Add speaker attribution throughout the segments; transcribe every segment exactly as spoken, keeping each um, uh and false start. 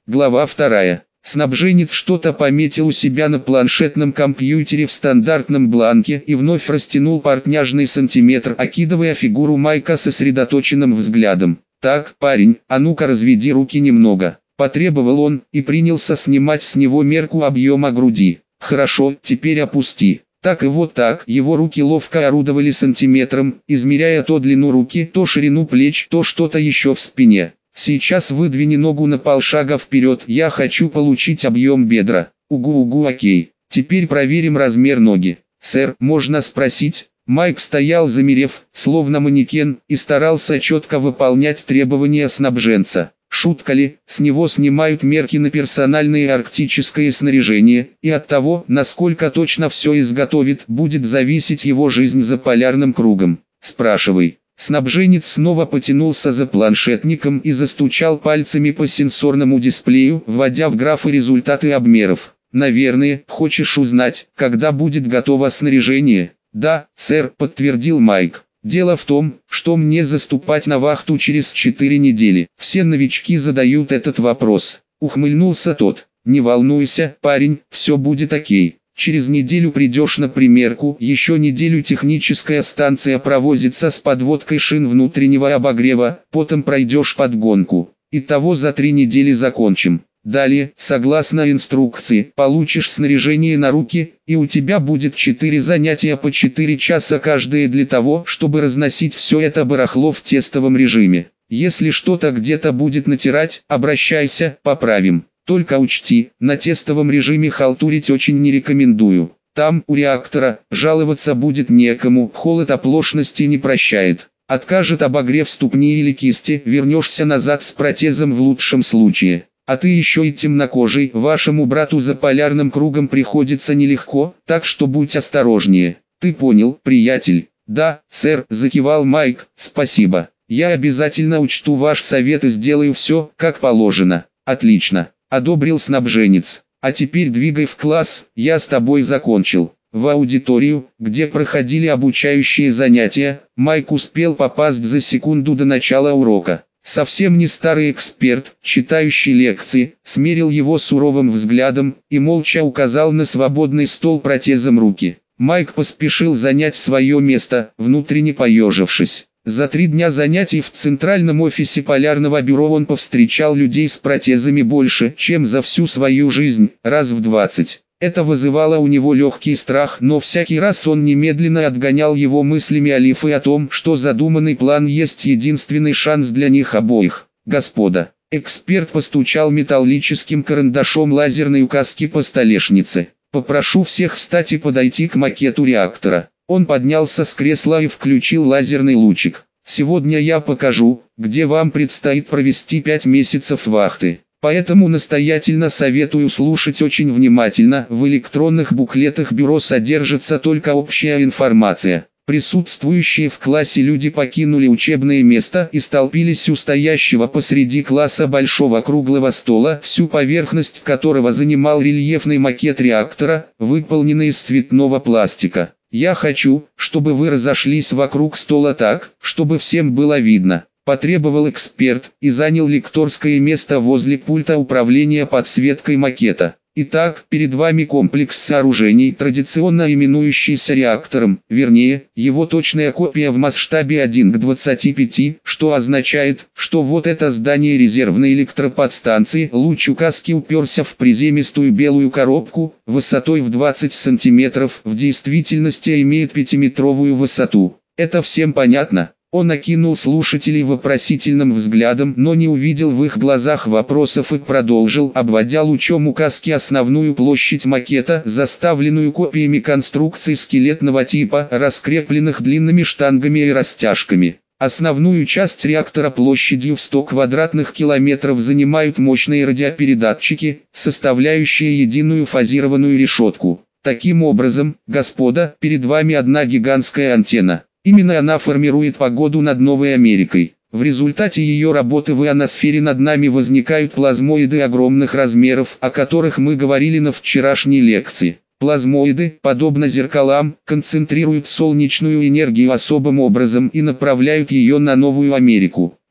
Speaker 1: Глава вторая. Снабженец что-то пометил у себя на планшетном компьютере в стандартном бланке и вновь растянул портняжный сантиметр, окидывая фигуру Майка сосредоточенным взглядом. «Так, парень, а ну-ка разведи руки немного», – потребовал он и принялся снимать с него мерку объема груди. «Хорошо, теперь опусти». Так и вот так, его руки ловко орудовали сантиметром, измеряя то длину руки, то ширину плеч, то что-то еще в спине. «Сейчас выдвини ногу на полшага вперед, я хочу получить объем бедра». «Угу-угу, окей. Теперь проверим размер ноги». «Сэр, можно спросить?» Майк стоял замерев, словно манекен, и старался четко выполнять требования снабженца. Шутка ли, с него снимают мерки на персональное арктическое снаряжение, и от того, насколько точно все изготовит, будет зависеть его жизнь за полярным кругом. «Спрашивай». Снабженец снова потянулся за планшетником и застучал пальцами по сенсорному дисплею, вводя в графы результаты обмеров. «Наверное, хочешь узнать, когда будет готово снаряжение?» «Да, сэр», — подтвердил Майк. «Дело в том, что мне заступать на вахту через четыре недели. Все новички задают этот вопрос». Ухмыльнулся тот. «Не волнуйся, парень, все будет окей. Через неделю придешь на примерку, еще неделю техническая станция провозится с подводкой шин внутреннего обогрева, потом пройдешь подгонку. Итого за три недели закончим. Далее, согласно инструкции, получишь снаряжение на руки, и у тебя будет четыре занятия по четыре часа каждое для того, чтобы разносить все это барахло в тестовом режиме. Если что-то где-то будет натирать, обращайся, поправим. Только учти, на тестовом режиме халтурить очень не рекомендую. Там, у реактора, жаловаться будет некому, холод оплошности не прощает. Откажет обогрев ступни или кисти, вернешься назад с протезом в лучшем случае. А ты еще и темнокожий, вашему брату за полярным кругом приходится нелегко, так что будь осторожнее. Ты понял, приятель?» «Да, сэр», – закивал Майк, – «спасибо. Я обязательно учту ваш совет и сделаю все, как положено». «Отлично», – одобрил снабженец. «А теперь двигай в класс, я с тобой закончил». В аудиторию, где проходили обучающие занятия, Майк успел попасть за секунду до начала урока. Совсем не старый эксперт, читающий лекции, смерил его суровым взглядом и молча указал на свободный стол протезом руки. Майк поспешил занять свое место, внутренне поежившись. За три дня занятий в центральном офисе полярного бюро он повстречал людей с протезами больше, чем за всю свою жизнь, раз в двадцать. Это вызывало у него легкий страх, но всякий раз он немедленно отгонял его мыслями о Лиф и о том, что задуманный план есть единственный шанс для них обоих. «Господа!» Эксперт постучал металлическим карандашом лазерной указки по столешнице. «Попрошу всех встать и подойти к макету реактора». Он поднялся с кресла и включил лазерный лучик. «Сегодня я покажу, где вам предстоит провести пять месяцев вахты. Поэтому настоятельно советую слушать очень внимательно. В электронных буклетах бюро содержится только общая информация». Присутствующие в классе люди покинули учебное место и столпились у стоящего посреди класса большого круглого стола, всю поверхность которого занимал рельефный макет реактора, выполненный из цветного пластика. «Я хочу, чтобы вы разошлись вокруг стола так, чтобы всем было видно», – потребовал эксперт и занял лекторское место возле пульта управления подсветкой макета. «Итак, перед вами комплекс сооружений, традиционно именующийся реактором, вернее, его точная копия в масштабе один к двадцати пяти, что означает, что вот это здание резервной электроподстанции, луч указки уперся в приземистую белую коробку, высотой в двадцать сантиметров, в действительности имеет пятиметровую высоту. Это всем понятно?» Он окинул слушателей вопросительным взглядом, но не увидел в их глазах вопросов и продолжил, обводя лучом указки основную площадь макета, заставленную копиями конструкций скелетного типа, раскрепленных длинными штангами и растяжками. Основную часть реактора площадью в сто квадратных километров занимают мощные радиопередатчики, составляющие единую фазированную решетку. Таким образом, господа, перед вами одна гигантская антенна. Именно она формирует погоду над Новой Америкой. В результате ее работы в ионосфере над нами возникают плазмоиды огромных размеров, о которых мы говорили на вчерашней лекции. Плазмоиды, подобно зеркалам, концентрируют солнечную энергию особым образом и направляют ее на Новую Америку.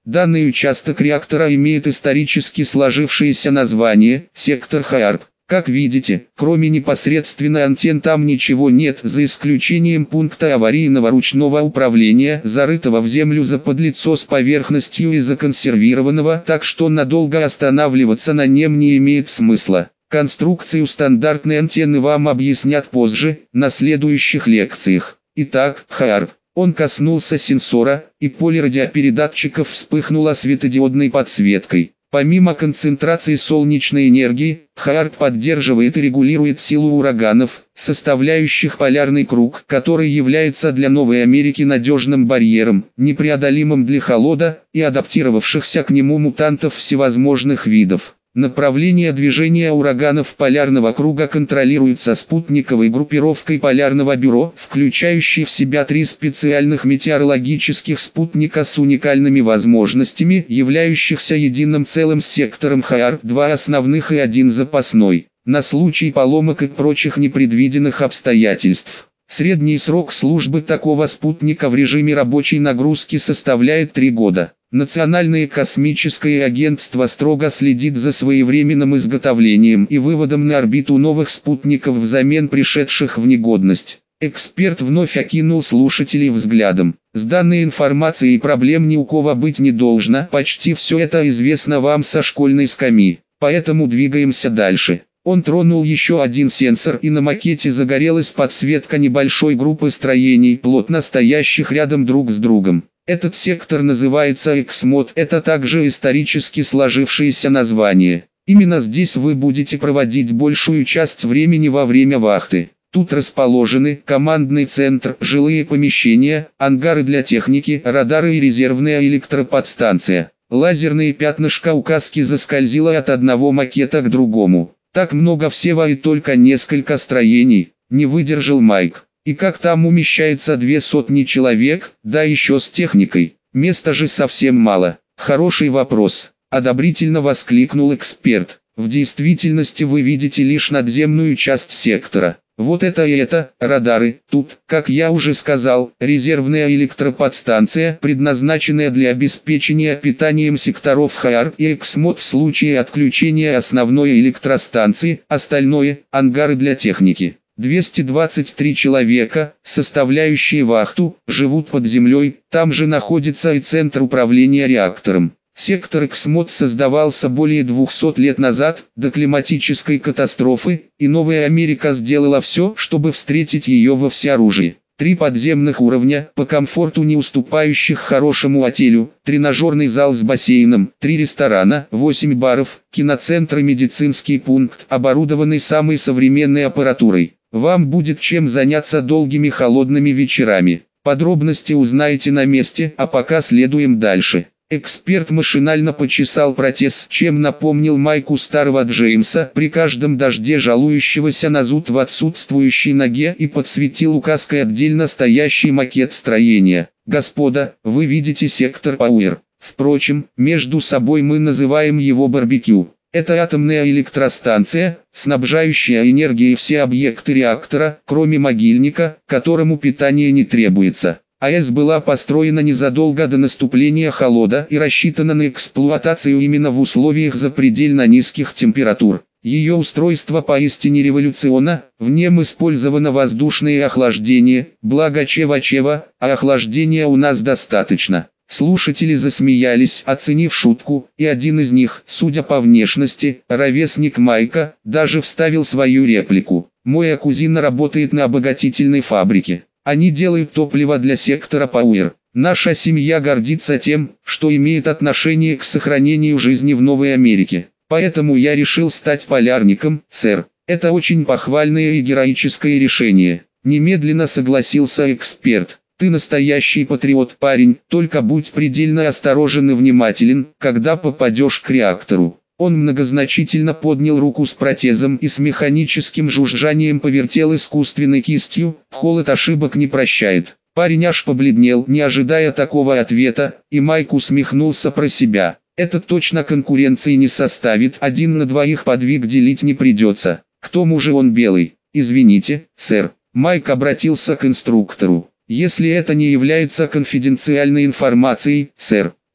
Speaker 1: Данный участок реактора имеет исторически сложившееся название «Сектор Хайарп». Как видите, кроме непосредственно антенн там ничего нет, за исключением пункта аварийного ручного управления, зарытого в землю заподлицо с поверхностью и законсервированного, так что надолго останавливаться на нем не имеет смысла. Конструкцию стандартной антенны вам объяснят позже, на следующих лекциях. Итак, Хайарп. Он коснулся сенсора, и поле радиопередатчиков вспыхнуло светодиодной подсветкой. Помимо концентрации солнечной энергии, Хайарп поддерживает и регулирует силу ураганов, составляющих полярный круг, который является для Новой Америки надежным барьером, непреодолимым для холода и адаптировавшихся к нему мутантов всевозможных видов. Направление движения ураганов полярного круга контролируется спутниковой группировкой Полярного бюро, включающей в себя три специальных метеорологических спутника с уникальными возможностями, являющихся единым целым с сектором Хайарп, два основных и один запасной, на случай поломок и прочих непредвиденных обстоятельств. Средний срок службы такого спутника в режиме рабочей нагрузки составляет три года. Национальное космическое агентство строго следит за своевременным изготовлением и выводом на орбиту новых спутников взамен пришедших в негодность. Эксперт вновь окинул слушателей взглядом. С данной информацией проблем ни у кого быть не должно, почти все это известно вам со школьной скамьи, поэтому двигаемся дальше. Он тронул еще один сенсор, и на макете загорелась подсветка небольшой группы строений, плотно стоящих рядом друг с другом. Этот сектор называется Эксмод, это также исторически сложившееся название. Именно здесь вы будете проводить большую часть времени во время вахты. Тут расположены командный центр, жилые помещения, ангары для техники, радары и резервная электроподстанция. Лазерные пятнышко указки заскользило от одного макета к другому. Так много всего и только несколько строений, не выдержал Майк. И как там умещается две сотни человек, да еще с техникой? Места же совсем мало. Хороший вопрос, одобрительно воскликнул эксперт. В действительности вы видите лишь надземную часть сектора. Вот это и это, радары. Тут, как я уже сказал, резервная электроподстанция, предназначенная для обеспечения питанием секторов Хайарп и Эксмод в случае отключения основной электростанции, остальное – ангары для техники. двести двадцать три человека, составляющие вахту, живут под землей, там же находится и центр управления реактором. Сектор Эксмод создавался более двухсот лет назад, до климатической катастрофы, и Новая Америка сделала все, чтобы встретить ее во всеоружии. Три подземных уровня, по комфорту не уступающих хорошему отелю, тренажерный зал с бассейном, три ресторана, восемь баров, киноцентр и медицинский пункт, оборудованный самой современной аппаратурой. Вам будет чем заняться долгими холодными вечерами. Подробности узнаете на месте, а пока следуем дальше. Эксперт машинально почесал протез, чем напомнил Майку старого Джеймса, при каждом дожде жалующегося на зуд в отсутствующей ноге, и подсветил указкой отдельно стоящий макет строения. Господа, вы видите сектор Пауэр. Впрочем, между собой мы называем его барбекю. Это атомная электростанция, снабжающая энергией все объекты реактора, кроме могильника, которому питание не требуется. АЭС была построена незадолго до наступления холода и рассчитана на эксплуатацию именно в условиях запредельно низких температур. Ее устройство поистине революционно, в нем использовано воздушное охлаждение, благо чева-чева, а охлаждения у нас достаточно. Слушатели засмеялись, оценив шутку, и один из них, судя по внешности, ровесник Майка, даже вставил свою реплику. «Моя кузина работает на обогатительной фабрике. Они делают топливо для сектора Пауэр. Наша семья гордится тем, что имеет отношение к сохранению жизни в Новой Америке. Поэтому я решил стать полярником, сэр. Это очень похвальное и героическое решение». Немедленно согласился эксперт. «Ты настоящий патриот, парень, только будь предельно осторожен и внимателен, когда попадешь к реактору». Он многозначительно поднял руку с протезом и с механическим жужжанием повертел искусственной кистью, холод ошибок не прощает. Парень аж побледнел, не ожидая такого ответа, и Майк усмехнулся про себя. Это точно конкуренции не составит, один на двоих подвиг делить не придется. К тому же он белый. «Извините, сэр». Майк обратился к инструктору. «Если это не является конфиденциальной информацией, сэр,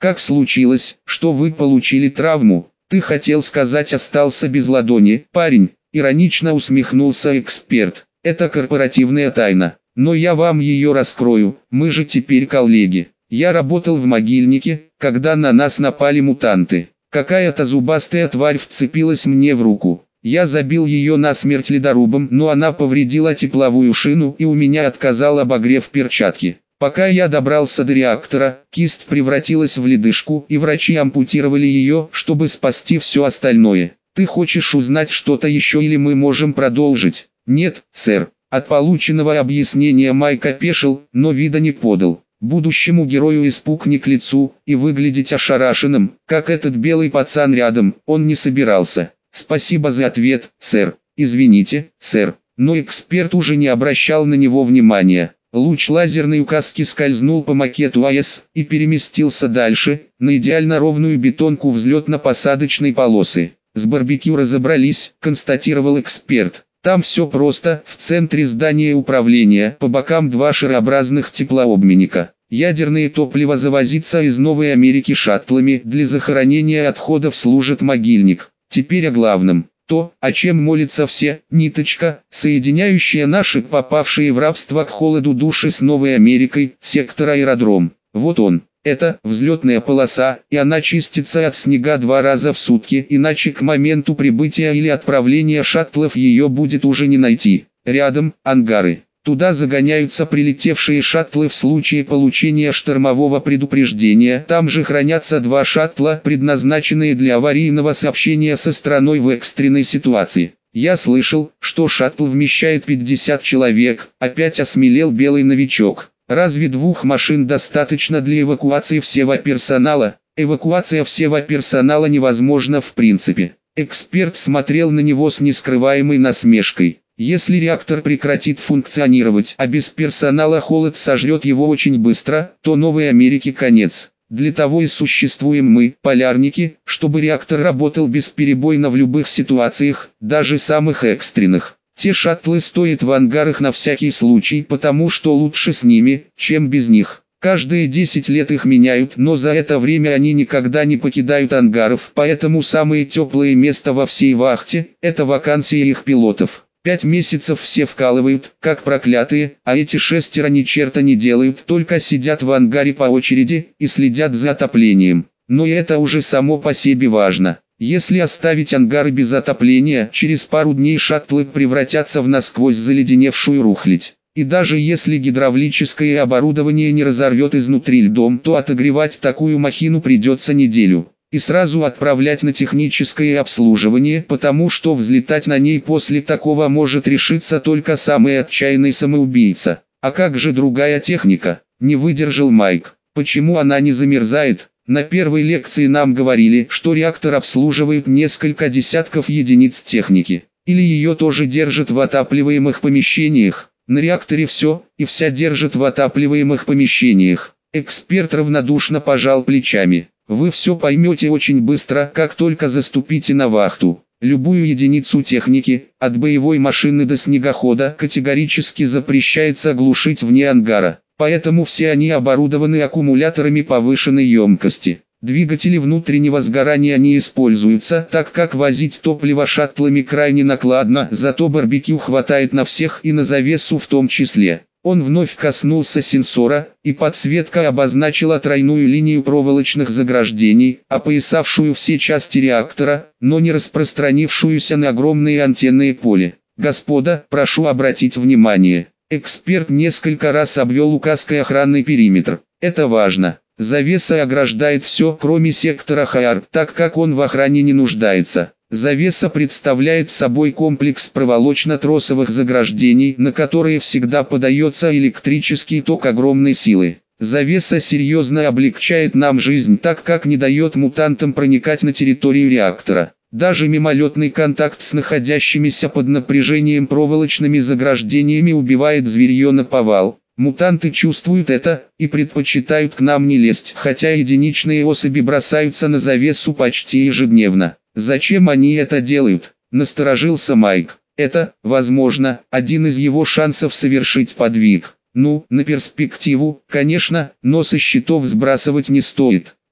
Speaker 1: Как случилось, что вы получили травму? Ты хотел сказать, остался без ладони, парень, иронично усмехнулся эксперт. Это корпоративная тайна, но я вам ее раскрою, мы же теперь коллеги. Я работал в могильнике, когда на нас напали мутанты. Какая-то зубастая тварь вцепилась мне в руку. Я забил ее насмерть ледорубом, но она повредила тепловую шину и у меня отказал обогрев перчатки. Пока я добрался до реактора, кисть превратилась в ледышку и врачи ампутировали ее, чтобы спасти все остальное. Ты хочешь узнать что-то еще или мы можем продолжить? Нет, сэр. От полученного объяснения Майк опешил, но вида не подал. Будущему герою испуг не к лицу, и выглядеть ошарашенным, как этот белый пацан рядом, он не собирался. Спасибо за ответ, сэр. Извините, сэр. Но эксперт уже не обращал на него внимания. Луч лазерной указки скользнул по макету АЭС и переместился дальше, на идеально ровную бетонку взлетно-посадочной полосы. С барбекю разобрались, констатировал эксперт. Там все просто, в центре здания управления, по бокам два шарообразных теплообменника. Ядерное топливо завозится из Новой Америки шаттлами, для захоронения отходов служит могильник. Теперь о главном. То, о чем молятся все, ниточка, соединяющая наши попавшие в рабство к холоду души с Новой Америкой, сектор аэродром. Вот он. Это взлетная полоса, и она чистится от снега два раза в сутки, иначе к моменту прибытия или отправления шаттлов ее будет уже не найти. Рядом ангары. Туда загоняются прилетевшие шаттлы в случае получения штормового предупреждения. Там же хранятся два шаттла, предназначенные для аварийного сообщения со страной в экстренной ситуации. Я слышал, что шаттл вмещает пятьдесят человек, опять осмелел белый новичок. Разве двух машин достаточно для эвакуации всего персонала? Эвакуация всего персонала невозможна в принципе. Эксперт смотрел на него с нескрываемой насмешкой. Если реактор прекратит функционировать, а без персонала холод сожрет его очень быстро, то Новой Америке конец. Для того и существуем мы, полярники, чтобы реактор работал бесперебойно в любых ситуациях, даже самых экстренных. Те шаттлы стоят в ангарах на всякий случай, потому что лучше с ними, чем без них. Каждые десять лет их меняют, но за это время они никогда не покидают ангаров, поэтому самое теплое место во всей вахте – это вакансия их пилотов. Пять месяцев все вкалывают, как проклятые, а эти шестеро ни черта не делают, только сидят в ангаре по очереди и следят за отоплением. Но и это уже само по себе важно. Если оставить ангары без отопления, через пару дней шаттлы превратятся в насквозь заледеневшую рухлядь. И даже если гидравлическое оборудование не разорвет изнутри льдом, то отогревать такую махину придется неделю. И сразу отправлять на техническое обслуживание, потому что взлетать на ней после такого может решиться только самый отчаянный самоубийца. А как же другая техника? Не выдержал Майк. Почему она не замерзает? На первой лекции нам говорили, что реактор обслуживает несколько десятков единиц техники. Или ее тоже держат в отапливаемых помещениях. На реакторе все и вся держат в отапливаемых помещениях. Эксперт равнодушно пожал плечами. Вы все поймете очень быстро, как только заступите на вахту. Любую единицу техники, от боевой машины до снегохода, категорически запрещается глушить вне ангара. Поэтому все они оборудованы аккумуляторами повышенной емкости. Двигатели внутреннего сгорания не используются, так как возить топливо шаттлами крайне накладно, зато барбекю хватает на всех и на завесу в том числе. Он вновь коснулся сенсора, и подсветка обозначила тройную линию проволочных заграждений, опоясавшую все части реактора, но не распространившуюся на огромные антенные поле. «Господа, прошу обратить внимание». Эксперт несколько раз обвел указкой охранный периметр. Это важно. Завеса ограждает все, кроме сектора ХАР, так как он в охране не нуждается. Завеса представляет собой комплекс проволочно-тросовых заграждений, на которые всегда подается электрический ток огромной силы. Завеса серьезно облегчает нам жизнь, так как не дает мутантам проникать на территорию реактора. Даже мимолетный контакт с находящимися под напряжением проволочными заграждениями убивает зверье наповал. Мутанты чувствуют это и предпочитают к нам не лезть, хотя единичные особи бросаются на завесу почти ежедневно. Зачем они это делают? Насторожился Майк. Это, возможно, один из его шансов совершить подвиг. Ну, на перспективу, конечно, но со счетов сбрасывать не стоит.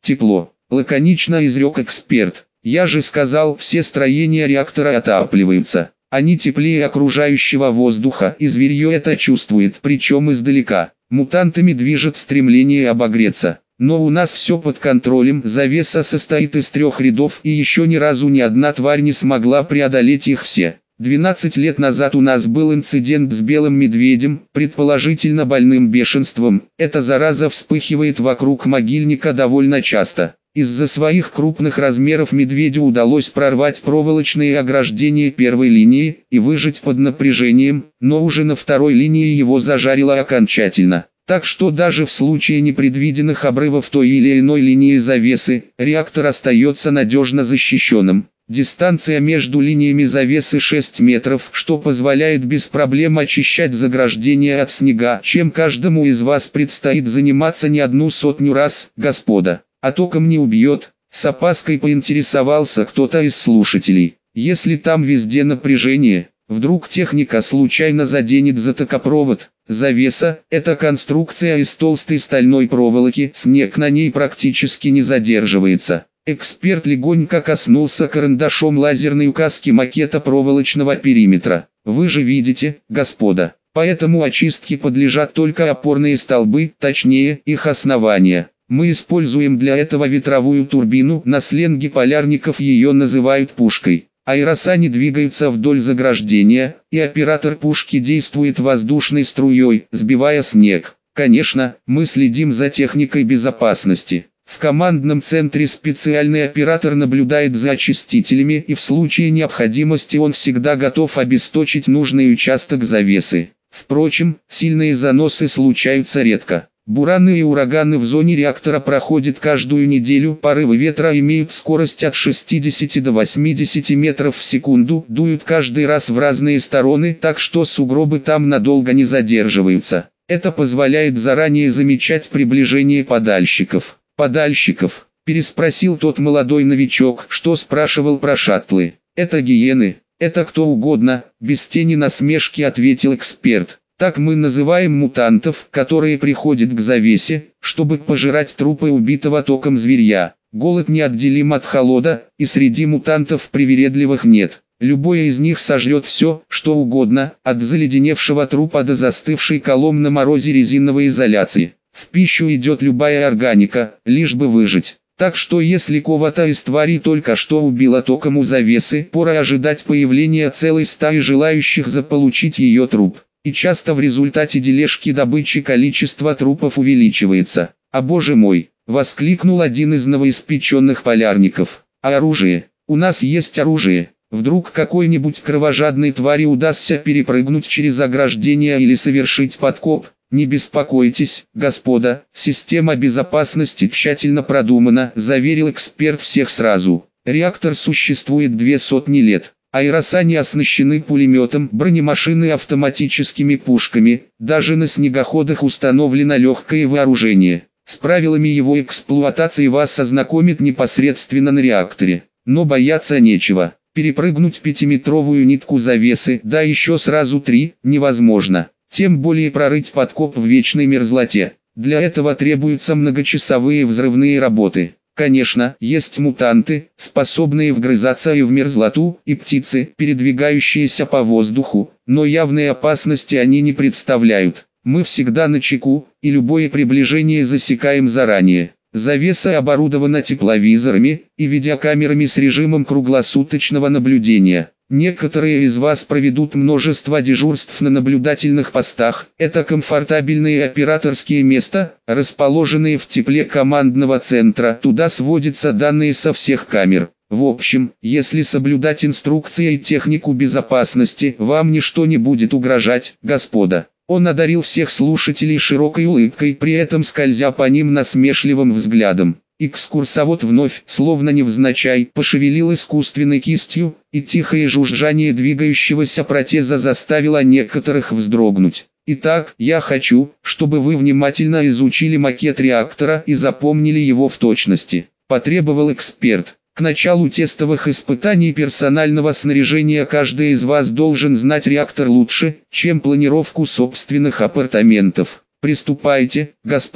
Speaker 1: Тепло, лаконично изрек эксперт. Я же сказал, все строения реактора отапливаются. Они теплее окружающего воздуха, и зверье это чувствует, причем издалека. Мутантами движет стремление обогреться. Но у нас все под контролем, завеса состоит из трех рядов, и еще ни разу ни одна тварь не смогла преодолеть их все. двенадцать лет назад у нас был инцидент с белым медведем, предположительно больным бешенством. Эта зараза вспыхивает вокруг могильника довольно часто. Из-за своих крупных размеров медведю удалось прорвать проволочные ограждения первой линии и выжить под напряжением, но уже на второй линии его зажарило окончательно. Так что даже в случае непредвиденных обрывов той или иной линии завесы, реактор остается надежно защищенным. Дистанция между линиями завесы шесть метров, что позволяет без проблем очищать заграждения от снега, чем каждому из вас предстоит заниматься не одну сотню раз, господа. А током не убьет, с опаской поинтересовался кто-то из слушателей. Если там везде напряжение, вдруг техника случайно заденет за токопровод. Завеса – это конструкция из толстой стальной проволоки, снег на ней практически не задерживается. Эксперт легонько коснулся карандашом лазерной указки макета проволочного периметра. Вы же видите, господа, поэтому очистке подлежат только опорные столбы, точнее, их основания. Мы используем для этого ветровую турбину, на сленге полярников ее называют пушкой. Аэросани двигаются вдоль заграждения, и оператор пушки действует воздушной струей, сбивая снег. Конечно, мы следим за техникой безопасности. В командном центре специальный оператор наблюдает за очистителями, и в случае необходимости он всегда готов обесточить нужный участок завесы. Впрочем, сильные заносы случаются редко. Бураны и ураганы в зоне реактора проходят каждую неделю, порывы ветра имеют скорость от шестидесяти до восьмидесяти метров в секунду, дуют каждый раз в разные стороны, так что сугробы там надолго не задерживаются. Это позволяет заранее замечать приближение падальщиков. «Падальщиков?» – переспросил тот молодой новичок, что спрашивал про шаттлы. «Это гиены, это кто угодно», – без тени насмешки ответил эксперт. Так мы называем мутантов, которые приходят к завесе, чтобы пожирать трупы убитого током зверья. Голод неотделим от холода, и среди мутантов привередливых нет. Любой из них сожрет все, что угодно, от заледеневшего трупа до застывшей колом на морозе резиновой изоляции. В пищу идет любая органика, лишь бы выжить. Так что если кого-то из тварей только что убило током у завесы, пора ожидать появления целой стаи желающих заполучить ее труп. И часто в результате дележки добычи количество трупов увеличивается. «А боже мой!» – воскликнул один из новоиспеченных полярников. «А оружие? У нас есть оружие. Вдруг какой-нибудь кровожадной твари удастся перепрыгнуть через ограждение или совершить подкоп? Не беспокойтесь, господа, система безопасности тщательно продумана», – заверил эксперт всех сразу. Реактор существует две сотни лет. Аэросани оснащены пулеметом, бронемашины автоматическими пушками, даже на снегоходах установлено легкое вооружение. С правилами его эксплуатации вас ознакомят непосредственно на реакторе. Но бояться нечего. Перепрыгнуть пятиметровую нитку завесы, да еще сразу три, невозможно. Тем более прорыть подкоп в вечной мерзлоте. Для этого требуются многочасовые взрывные работы. Конечно, есть мутанты, способные вгрызаться и в мерзлоту, и птицы, передвигающиеся по воздуху, но явной опасности они не представляют. Мы всегда начеку, и любое приближение засекаем заранее. Завеса оборудована тепловизорами и видеокамерами с режимом круглосуточного наблюдения. Некоторые из вас проведут множество дежурств на наблюдательных постах. Это комфортабельные операторские места, расположенные в тепле командного центра. Туда сводятся данные со всех камер. В общем, если соблюдать инструкции и технику безопасности, вам ничто не будет угрожать, господа. Он одарил всех слушателей широкой улыбкой, при этом скользя по ним насмешливым взглядом. Экскурсовод вновь, словно невзначай, пошевелил искусственной кистью, и тихое жужжание двигающегося протеза заставило некоторых вздрогнуть. «Итак, я хочу, чтобы вы внимательно изучили макет реактора и запомнили его в точности», – потребовал эксперт. «К началу тестовых испытаний персонального снаряжения каждый из вас должен знать реактор лучше, чем планировку собственных апартаментов. Приступайте, господа».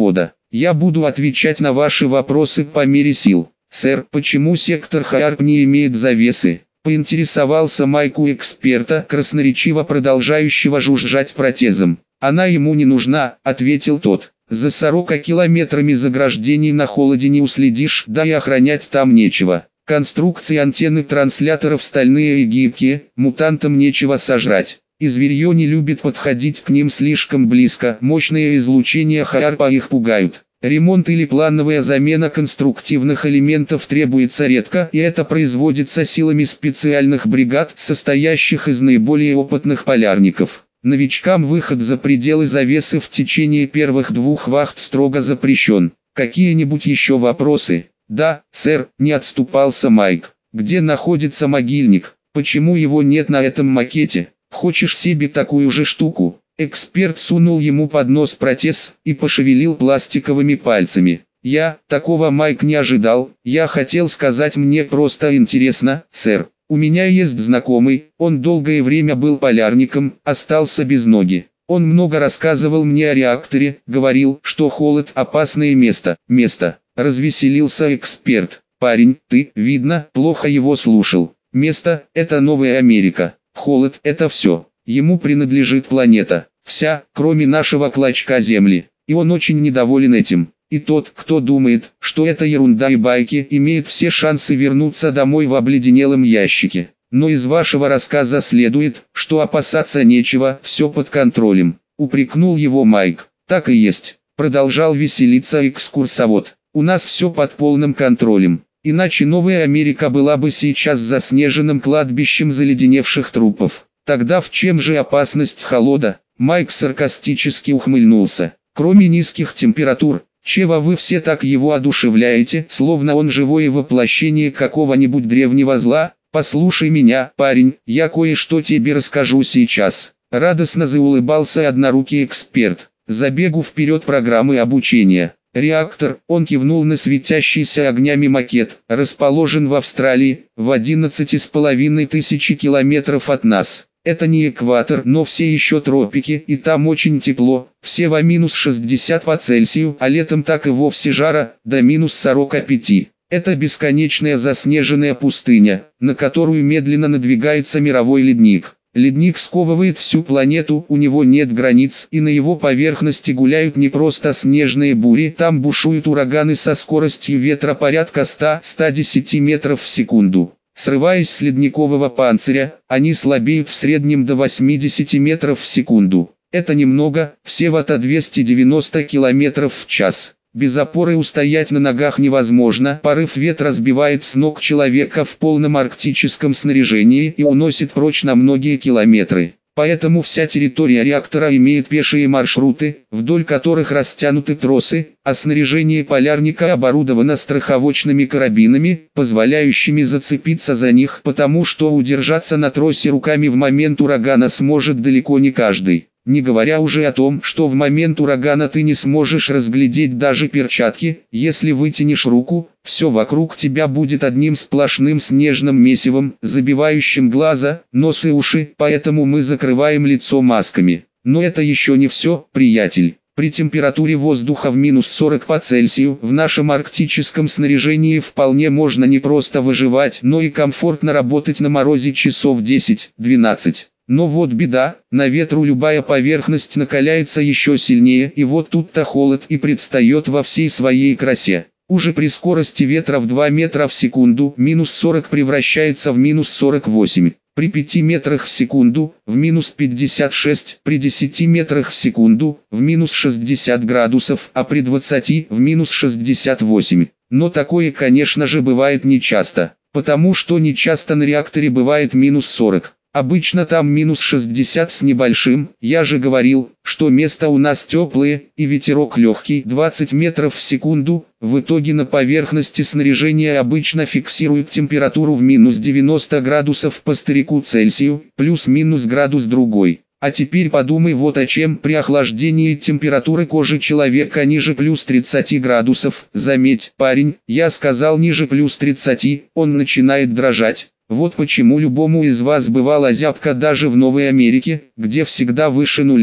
Speaker 1: Я буду отвечать на ваши вопросы по мере сил. Сэр, почему сектор Харп не имеет завесы? Поинтересовался Майк у эксперта, красноречиво продолжающего жужжать протезом. Она ему не нужна, ответил тот. За сорока километрами заграждений на холоде не уследишь, да и охранять там нечего. Конструкции антенны трансляторов стальные и гибкие, мутантам нечего сожрать. И зверье не любит подходить к ним слишком близко, мощные излучения Харпа их пугают. Ремонт или плановая замена конструктивных элементов требуется редко, и это производится силами специальных бригад, состоящих из наиболее опытных полярников. Новичкам выход за пределы завесы в течение первых двух вахт строго запрещен. Какие-нибудь еще вопросы? Да, сэр, не отступался Майк. Где находится могильник? Почему его нет на этом макете? Хочешь себе такую же штуку? Эксперт сунул ему под нос протез и пошевелил пластиковыми пальцами. Я такого Майк не ожидал. Я хотел сказать, мне просто интересно, сэр. У меня есть знакомый, он долгое время был полярником, остался без ноги. Он много рассказывал мне о реакторе, говорил, что холод – опасное место. Место. Развеселился эксперт. Парень, ты, видно, плохо его слушал. Место – это Новая Америка. Холод – это все. Ему принадлежит планета. Вся, кроме нашего клочка Земли. И он очень недоволен этим. И тот, кто думает, что это ерунда и байки, имеет все шансы вернуться домой в обледенелом ящике. Но из вашего рассказа следует, что опасаться нечего, все под контролем. Упрекнул его Майк. Так и есть. Продолжал веселиться экскурсовод. У нас все под полным контролем. Иначе Новая Америка была бы сейчас заснеженным кладбищем заледеневших трупов. Тогда в чем же опасность холода? Майк саркастически ухмыльнулся. Кроме низких температур, чего вы все так его одушевляете, словно он живое воплощение какого-нибудь древнего зла? Послушай меня, парень, я кое-что тебе расскажу сейчас. Радостно заулыбался однорукий эксперт. Забегу вперед программы обучения. Реактор, он кивнул на светящийся огнями макет, расположен в Австралии, в одиннадцати с половиной тысячи километров от нас. Это не экватор, но все еще тропики, и там очень тепло, всего минус шестьдесят по Цельсию, а летом так и вовсе жара, до минус сорока пяти. Это бесконечная заснеженная пустыня, на которую медленно надвигается мировой ледник. Ледник сковывает всю планету, у него нет границ, и на его поверхности гуляют не просто снежные бури, там бушуют ураганы со скоростью ветра порядка ста — ста десяти метров в секунду. Срываясь с ледникового панциря, они слабеют в среднем до восьмидесяти метров в секунду. Это немного, всего-то двести девяносто километров в час. Без опоры устоять на ногах невозможно, порыв ветра сбивает с ног человека в полном арктическом снаряжении и уносит прочь на многие километры. Поэтому вся территория реактора имеет пешие маршруты, вдоль которых растянуты тросы, а снаряжение полярника оборудовано страховочными карабинами, позволяющими зацепиться за них, потому что удержаться на тросе руками в момент урагана сможет далеко не каждый. Не говоря уже о том, что в момент урагана ты не сможешь разглядеть даже перчатки, если вытянешь руку, все вокруг тебя будет одним сплошным снежным месивом, забивающим глаза, нос и уши, поэтому мы закрываем лицо масками. Но это еще не все, приятель. При температуре воздуха в минус сорок по Цельсию в нашем арктическом снаряжении вполне можно не просто выживать, но и комфортно работать на морозе часов десять-двенадцать. Но вот беда, на ветру любая поверхность накаляется еще сильнее, и вот тут-то холод и предстает во всей своей красе. Уже при скорости ветра в два метра в секунду минус сорок превращается в минус сорок восемь. При пяти метрах в секунду в минус пятьдесят шесть, при десяти метрах в секунду в минус шестьдесят градусов, а при двадцати в минус шестьдесят восемь. Но такое, конечно же, бывает нечасто, потому что нечасто на реакторе бывает минус сорок. Обычно там минус шестьдесят с небольшим. Я же говорил, что место у нас теплое, и ветерок легкий, двадцать метров в секунду. В итоге на поверхности снаряжения обычно фиксируют температуру в минус девяносто градусов по старику Цельсию, плюс-минус градус другой. А теперь подумай вот о чем. При охлаждении температуры кожи человека ниже плюс тридцати градусов. Заметь, парень, я сказал ниже плюс тридцати, он начинает дрожать. Вот почему любому из вас бывала зябко даже в Новой Америке, где всегда выше нуля.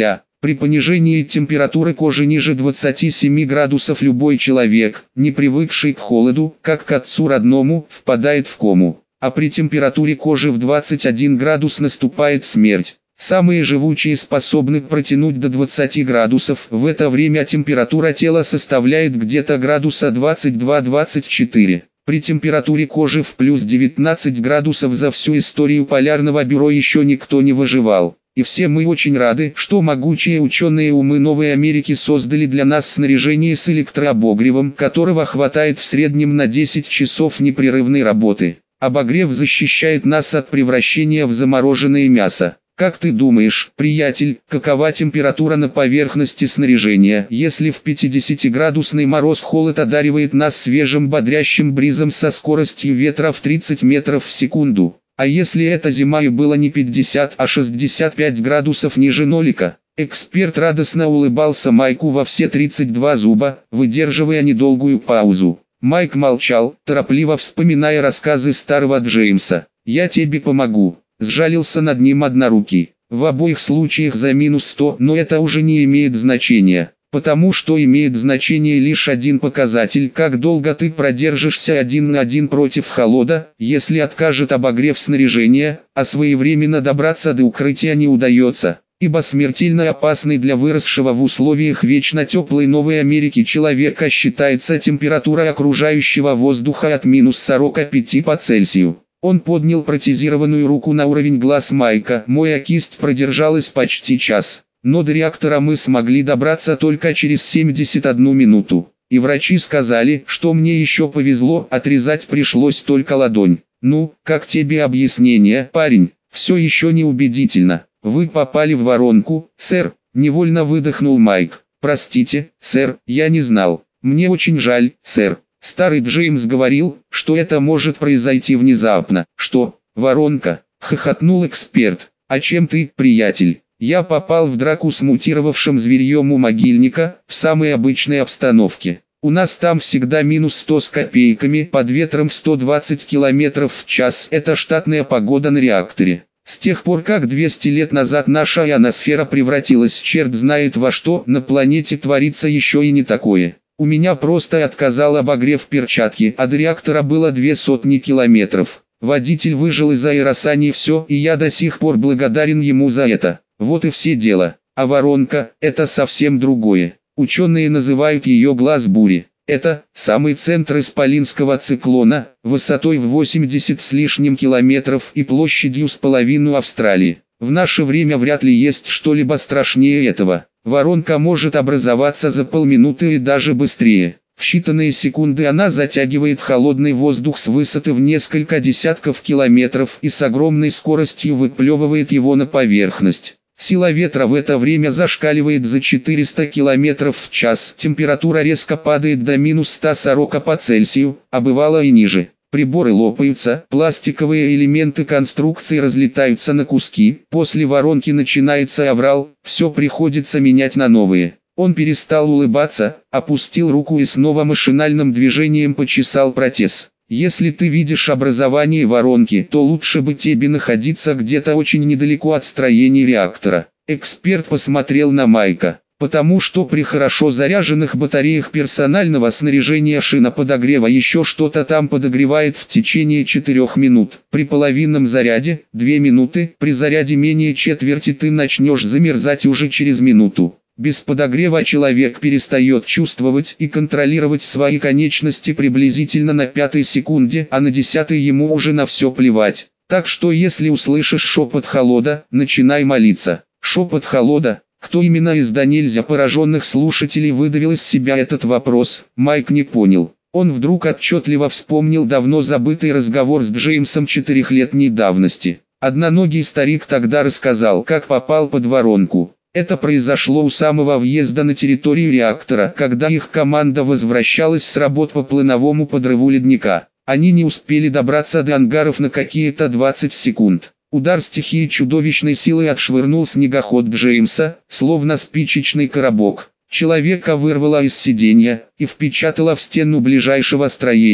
Speaker 1: При понижении температуры кожи ниже двадцати семи градусов любой человек, не привыкший к холоду, как к отцу родному, впадает в кому, а при температуре кожи в двадцать один градус наступает смерть. Самые живучие способны протянуть до двадцати градусов, в это время температура тела составляет где-то градуса двадцать два — двадцать четыре. При температуре кожи в плюс девятнадцать градусов за всю историю полярного бюро еще никто не выживал. И все мы очень рады, что могучие ученые умы Новой Америки создали для нас снаряжение с электрообогревом, которого хватает в среднем на десять часов непрерывной работы. Обогрев защищает нас от превращения в замороженное мясо. Как ты думаешь, приятель, какова температура на поверхности снаряжения, если в пятидесятиградусный мороз холод одаривает нас свежим бодрящим бризом со скоростью ветра в тридцать метров в секунду? А если эта зима и было не пятьдесят, а шестьдесят пять градусов ниже нолика? Эксперт радостно улыбался Майку во все тридцать два зуба, выдерживая недолгую паузу. Майк молчал, торопливо вспоминая рассказы старого Джеймса. «Я тебе помогу», — сжалился над ним однорукий. «В обоих случаях за минус сто, но это уже не имеет значения, потому что имеет значение лишь один показатель: как долго ты продержишься один на один против холода. Если откажет обогрев снаряжения, а своевременно добраться до укрытия не удается, ибо смертельно опасный для выросшего в условиях вечно теплой Новой Америки человека считается температура окружающего воздуха от минус сорока пяти по Цельсию». Он поднял протезированную руку на уровень глаз Майка. «Моя кисть продержалась почти час, но до реактора мы смогли добраться только через семьдесят одну минуту. И врачи сказали, что мне еще повезло, отрезать пришлось только ладонь». «Ну, как тебе объяснение, парень?» «Все еще не убедительно. Вы попали в воронку, сэр», — невольно выдохнул Майк. «Простите, сэр, я не знал. Мне очень жаль, сэр. Старый Джеймс говорил, что это может произойти внезапно». «Что, воронка?» — хохотнул эксперт. «А чем ты, приятель?» «Я попал в драку с мутировавшим зверьем у могильника, в самой обычной обстановке. У нас там всегда минус сто с копейками, под ветром сто двадцать километров в час. Это штатная погода на реакторе. С тех пор, как двести лет назад наша ионосфера превратилась черт знает во что, на планете творится еще и не такое. У меня просто отказал обогрев перчатки, а до реактора было две сотни километров. Водитель выжил из аэросани все, и я до сих пор благодарен ему за это. Вот и все дело. А воронка – это совсем другое. Ученые называют ее глаз бури. Это самый центр исполинского циклона, высотой в восемьдесят с лишним километров и площадью с половину Австралии. В наше время вряд ли есть что-либо страшнее этого. Воронка может образоваться за полминуты и даже быстрее. В считанные секунды она затягивает холодный воздух с высоты в несколько десятков километров и с огромной скоростью выплевывает его на поверхность. Сила ветра в это время зашкаливает за четыреста километров в час. Температура резко падает до минус ста сорока по Цельсию, а бывало и ниже. Приборы лопаются, пластиковые элементы конструкции разлетаются на куски. После воронки начинается аврал, все приходится менять на новые. Он перестал улыбаться, опустил руку и снова машинальным движением почесал протез. «Если ты видишь образование воронки, то лучше бы тебе находиться где-то очень недалеко от строения реактора». Эксперт посмотрел на Майка. «Потому что при хорошо заряженных батареях персонального снаряжения шина подогрева еще что-то там подогревает в течение четырёх минут. При половинном заряде – две минуты, при заряде менее четверти ты начнешь замерзать уже через минуту. Без подогрева человек перестает чувствовать и контролировать свои конечности приблизительно на пятой секунде, а на десятой ему уже на все плевать. Так что если услышишь шепот холода, начинай молиться». Шепот холода? Кто именно из до нельзя пораженных слушателей выдавил из себя этот вопрос, Майк не понял. Он вдруг отчетливо вспомнил давно забытый разговор с Джеймсом четырехлетней давности. Одноногий старик тогда рассказал, как попал под воронку. Это произошло у самого въезда на территорию реактора, когда их команда возвращалась с работ по плановому подрыву ледника. Они не успели добраться до ангаров на какие-то двадцать секунд. Удар стихии чудовищной силой отшвырнул снегоход Джеймса, словно спичечный коробок. Человека вырвало из сиденья и впечатало в стену ближайшего строения.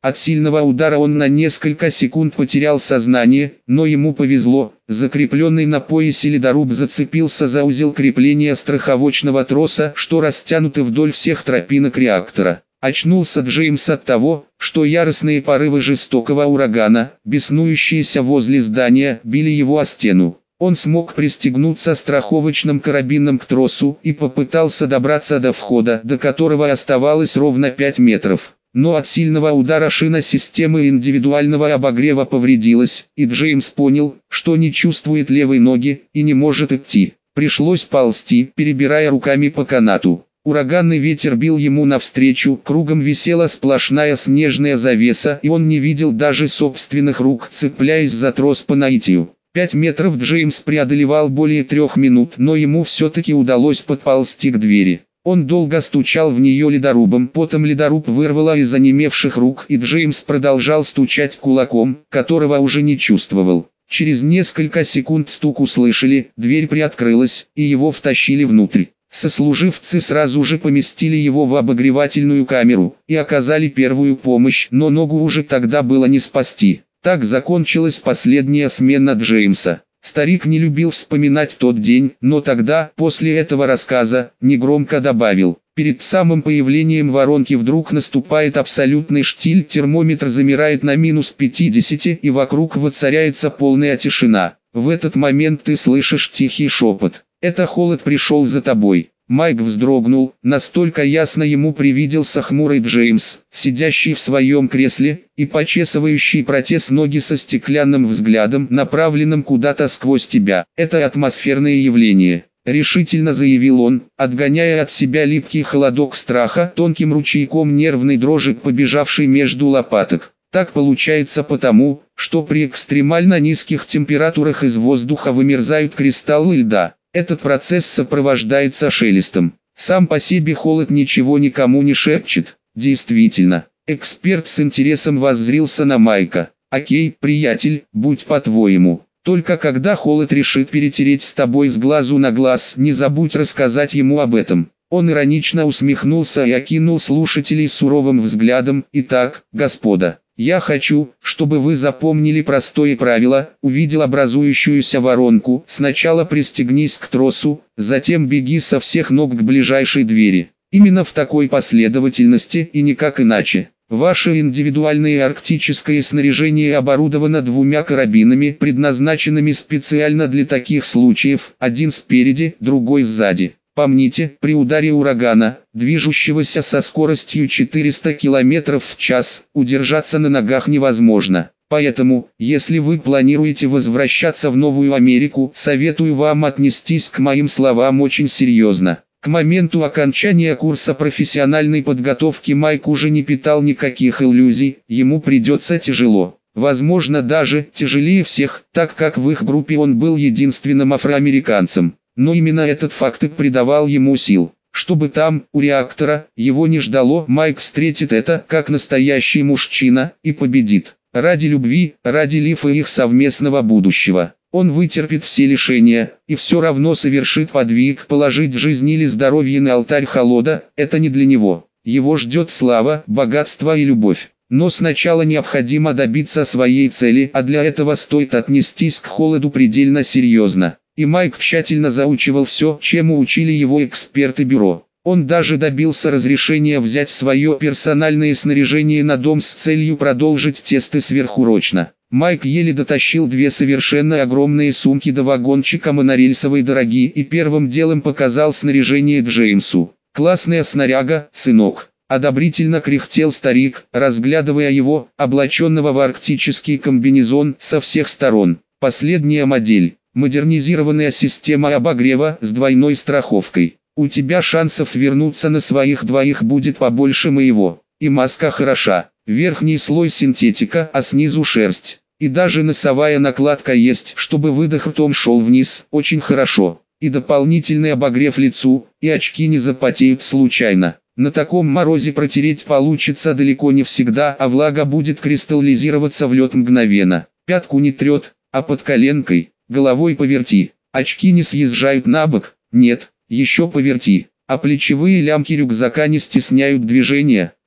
Speaker 1: От сильного удара он на несколько секунд потерял сознание, но ему повезло, закрепленный на поясе ледоруб зацепился за узел крепления страховочного троса, что растянуты вдоль всех тропинок реактора. Очнулся Джеймс от того, что яростные порывы жестокого урагана, беснующиеся возле здания, били его о стену. Он смог пристегнуться страховочным карабином к тросу и попытался добраться до входа, до которого оставалось ровно пять метров. Но от сильного удара шина системы индивидуального обогрева повредилась, и Джеймс понял, что не чувствует левой ноги и не может идти. Пришлось ползти, перебирая руками по канату. Ураганный ветер бил ему навстречу, кругом висела сплошная снежная завеса, и он не видел даже собственных рук, цепляясь за трос по наитию. Пять метров Джеймс преодолевал более трех минут, но ему все-таки удалось подползти к двери. Он долго стучал в нее ледорубом, потом ледоруб вырвало из онемевших рук, и Джеймс продолжал стучать кулаком, которого уже не чувствовал. Через несколько секунд стук услышали, дверь приоткрылась, и его втащили внутрь. Сослуживцы сразу же поместили его в обогревательную камеру и оказали первую помощь, но ногу уже тогда было не спасти. Так закончилась последняя смена Джеймса. Старик не любил вспоминать тот день, но тогда, после этого рассказа, негромко добавил: перед самым появлением воронки вдруг наступает абсолютный штиль, термометр замирает на минус пятидесяти, и вокруг воцаряется полная тишина. В этот момент ты слышишь тихий шепот: «Это холод пришел за тобой». Майк вздрогнул, настолько ясно ему привиделся хмурый Джеймс, сидящий в своем кресле и почесывающий протез ноги со стеклянным взглядом, направленным куда-то сквозь тебя. «Это атмосферное явление», — решительно заявил он, отгоняя от себя липкий холодок страха, тонким ручейком нервной дрожи, побежавший между лопаток. Так получается потому, что при экстремально низких температурах из воздуха вымерзают кристаллы льда. Этот процесс сопровождается шелестом. Сам по себе холод ничего никому не шепчет. Действительно, эксперт с интересом воззрился на Майка. «Окей, приятель, будь по-твоему. Только когда холод решит перетереть с тобой с глазу на глаз, не забудь рассказать ему об этом». Он иронично усмехнулся и окинул слушателей суровым взглядом. «Итак, господа, я хочу, чтобы вы запомнили простое правило: увидел образующуюся воронку, сначала пристегнись к тросу, затем беги со всех ног к ближайшей двери. Именно в такой последовательности и никак иначе. Ваше индивидуальное арктическое снаряжение оборудовано двумя карабинами, предназначенными специально для таких случаев, один спереди, другой сзади. Помните, при ударе урагана, движущегося со скоростью четыреста километров в час, удержаться на ногах невозможно. Поэтому, если вы планируете возвращаться в Новую Америку, советую вам отнестись к моим словам очень серьезно». К моменту окончания курса профессиональной подготовки Майк уже не питал никаких иллюзий, ему придется тяжело. Возможно, даже тяжелее всех, так как в их группе он был единственным афроамериканцем. Но именно этот факт и придавал ему сил. Чтобы там, у реактора, его не ждало, Майк встретит это, как настоящий мужчина, и победит. Ради любви, ради Лиф и их совместного будущего. Он вытерпит все лишения, и все равно совершит подвиг, положить жизнь или здоровье на алтарь холода. Это не для него. Его ждет слава, богатство и любовь. Но сначала необходимо добиться своей цели, а для этого стоит отнестись к холоду предельно серьезно. И Майк тщательно заучивал все, чему учили его эксперты бюро. Он даже добился разрешения взять в свое персональное снаряжение на дом с целью продолжить тесты сверхурочно. Майк еле дотащил две совершенно огромные сумки до вагончика монорельсовой дороги и первым делом показал снаряжение Джеймсу. «Классная снаряга, сынок», — одобрительно кряхтел старик, разглядывая его, облаченного в арктический комбинезон, со всех сторон. «Последняя модель. Модернизированная система обогрева с двойной страховкой. У тебя шансов вернуться на своих двоих будет побольше моего. И маска хороша. Верхний слой синтетика, а снизу шерсть. И даже носовая накладка есть, чтобы выдох ртом шел вниз. Очень хорошо. И дополнительный обогрев лицу, и очки не запотеют случайно. На таком морозе протереть получится далеко не всегда, а влага будет кристаллизироваться в лед мгновенно. Пятку не трет, а под коленкой. Головой поверти. Очки не съезжают на бок. Нет, еще поверти. А плечевые лямки рюкзака не стесняют движения.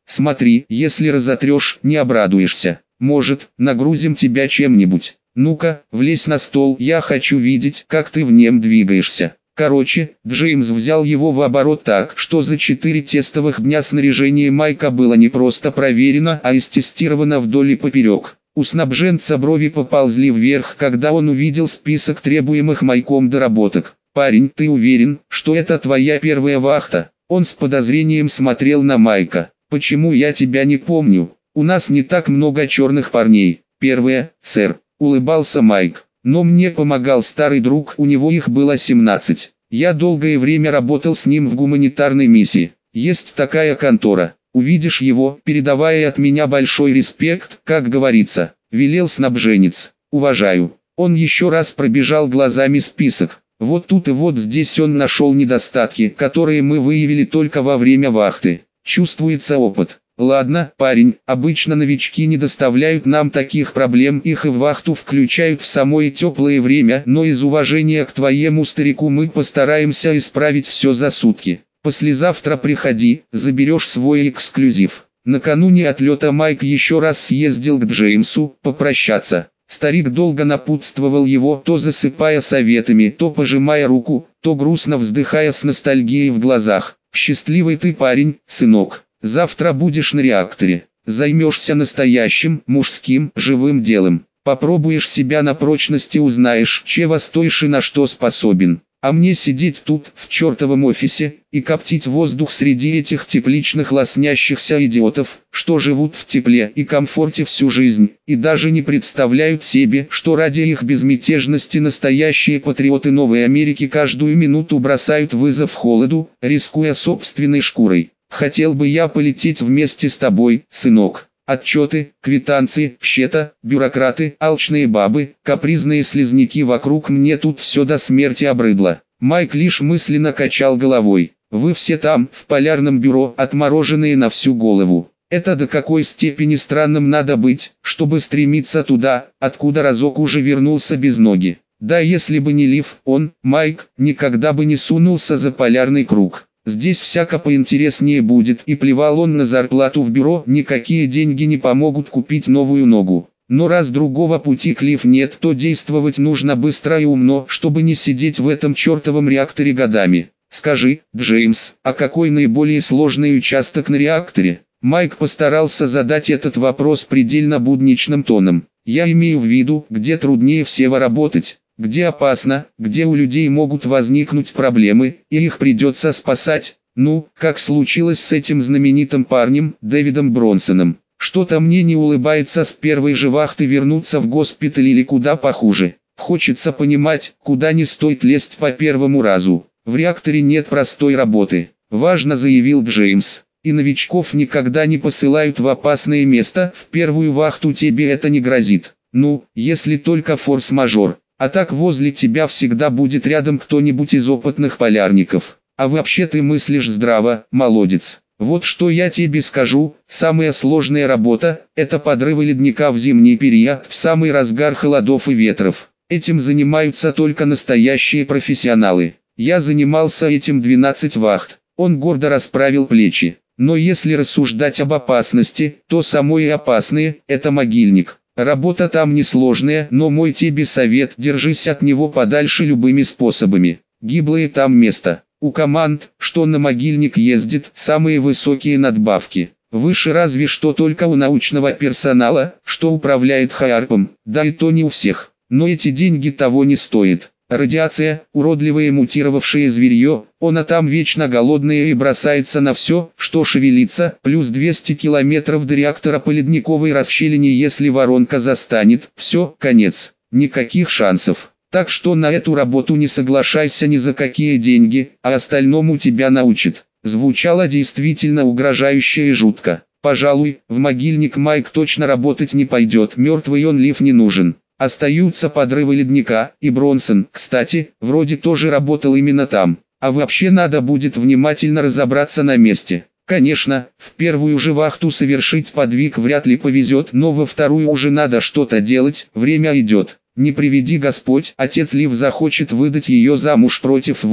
Speaker 1: Смотри, если разотрешь, не обрадуешься. Может, нагрузим тебя чем-нибудь. Ну-ка, влезь на стол, я хочу видеть, как ты в нем двигаешься. Короче, Джеймс взял его в оборот так, что за четыре тестовых дня снаряжение Майка было не просто проверено, а истестировано вдоль и поперек. У снабженца брови поползли вверх, когда он увидел список требуемых Майком доработок. «Парень, ты уверен, что это твоя первая вахта?» Он с подозрением смотрел на Майка. «Почему я тебя не помню? У нас не так много черных парней». «Первая, сэр», улыбался Майк. «Но мне помогал старый друг, у него их было семнадцать. Я долгое время работал с ним в гуманитарной миссии. Есть такая контора. Увидишь его, передавая от меня большой респект, как говорится», велел снабженец. «Уважаю». Он еще раз пробежал глазами список. Вот тут и вот здесь он нашел недостатки, которые мы выявили только во время вахты. Чувствуется опыт. «Ладно, парень, обычно новички не доставляют нам таких проблем, их и в вахту включают в самое теплое время, но из уважения к твоему старику мы постараемся исправить все за сутки. Послезавтра приходи, заберешь свой эксклюзив». Накануне отлета Майк еще раз съездил к Джеймсу, попрощаться. Старик долго напутствовал его, то засыпая советами, то пожимая руку, то грустно вздыхая с ностальгией в глазах. «Счастливый ты парень, сынок. Завтра будешь на реакторе. Займешься настоящим, мужским, живым делом. Попробуешь себя на прочность и узнаешь, чего стоишь и на что способен. А мне сидеть тут, в чертовом офисе, и коптить воздух среди этих тепличных лоснящихся идиотов, что живут в тепле и комфорте всю жизнь, и даже не представляют себе, что ради их безмятежности настоящие патриоты Новой Америки каждую минуту бросают вызов холоду, рискуя собственной шкурой. Хотел бы я полететь вместе с тобой, сынок. Отчеты, квитанции, счета, бюрократы, алчные бабы, капризные слизняки вокруг, мне тут все до смерти обрыдло». Майк лишь мысленно качал головой. «Вы все там, в полярном бюро, отмороженные на всю голову. Это до какой степени странным надо быть, чтобы стремиться туда, откуда разок уже вернулся без ноги. Да если бы не Лив, он, Майк, никогда бы не сунулся за полярный круг. Здесь всяко поинтереснее будет», и плевал он на зарплату в бюро, никакие деньги не помогут купить новую ногу. Но раз другого пути к Лив нет, то действовать нужно быстро и умно, чтобы не сидеть в этом чертовом реакторе годами. «Скажи, Джеймс, а какой наиболее сложный участок на реакторе?» Майк постарался задать этот вопрос предельно будничным тоном. «Я имею в виду, где труднее всего работать. Где опасно, где у людей могут возникнуть проблемы, и их придется спасать. Ну, как случилось с этим знаменитым парнем, Дэвидом Бронсоном. Что-то мне не улыбается с первой же вахты вернуться в госпиталь или куда похуже. Хочется понимать, куда не стоит лезть по первому разу. В реакторе нет простой работы», важно заявил Джеймс. «И новичков никогда не посылают в опасное место, в первую вахту тебе это не грозит. Ну, если только форс-мажор. А так возле тебя всегда будет рядом кто-нибудь из опытных полярников. А вообще ты мыслишь здраво, молодец. Вот что я тебе скажу, самая сложная работа – это подрывы ледника в зимний период, в самый разгар холодов и ветров. Этим занимаются только настоящие профессионалы. Я занимался этим двенадцать вахт». Он гордо расправил плечи. «Но если рассуждать об опасности, то самое опасное – это могильник. Работа там несложная, но мой тебе совет – держись от него подальше любыми способами. Гиблое там место. У команд, что на могильник ездит, самые высокие надбавки. Выше разве что только у научного персонала, что управляет хайарпом, да и то не у всех. Но эти деньги того не стоят. Радиация, уродливое мутировавшее зверье, оно там вечно голодное и бросается на все, что шевелится, плюс двести километров до реактора по ледниковой расщелине, если воронка застанет, все, конец, никаких шансов. Так что на эту работу не соглашайся ни за какие деньги, а остальному тебя научат». Звучало действительно угрожающе и жутко. Пожалуй, в могильник Майк точно работать не пойдет, мертвый он Лив не нужен. Остаются подрывы ледника, и Бронсон, кстати, вроде тоже работал именно там. А вообще надо будет внимательно разобраться на месте. Конечно, в первую же вахту совершить подвиг вряд ли повезет, но во вторую уже надо что-то делать, время идет. Не приведи Господь, отец Лив захочет выдать ее замуж против воли.